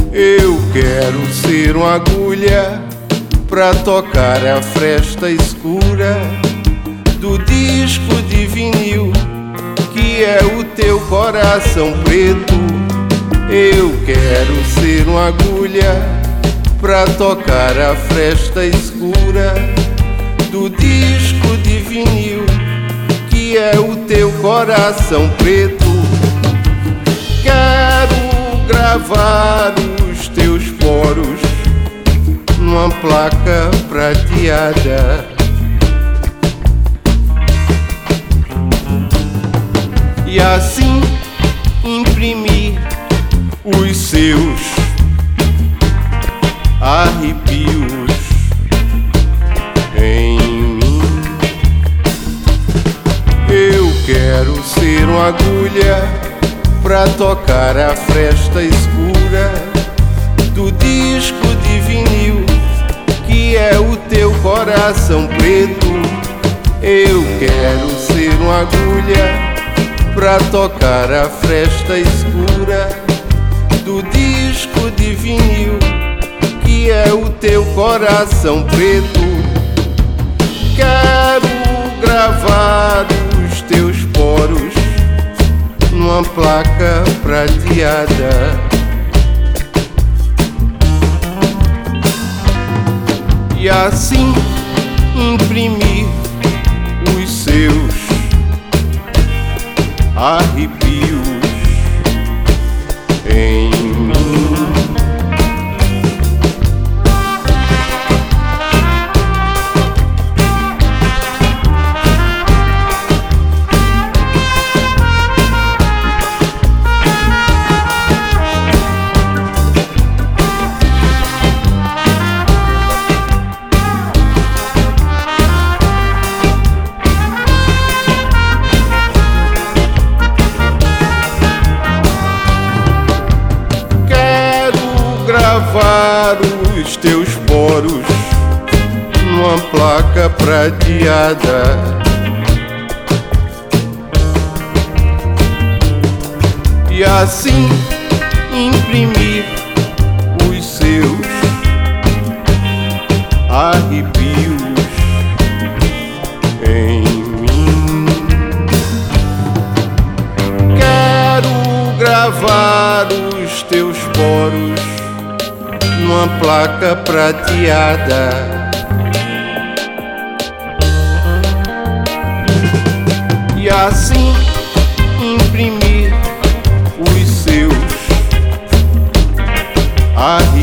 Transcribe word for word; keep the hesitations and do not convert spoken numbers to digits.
Eu quero ser uma agulha pra tocar a fresta escura do disco de vinil que é o teu coração preto. Eu quero ser uma agulha pra tocar a fresta escura do disco de vinil que é o teu coração preto. Quero gravar os teus poros numa placa prateada e assim imprimir os seus arrepios em mim. Eu quero ser uma agulha pra tocar a fresta escura do disco de vinil que é o teu coração preto. Eu quero ser uma agulha pra tocar a fresta escura do disco de vinil que é o teu coração preto. Quero gravar os teus poros numa placa prateada e assim imprimir os seus arrepios em mim. Gravar os teus poros numa placa prateada e assim imprimir os seus arrepios em mim. Quero gravar os teus poros numa placa prateada e assim imprimir os seus arrepios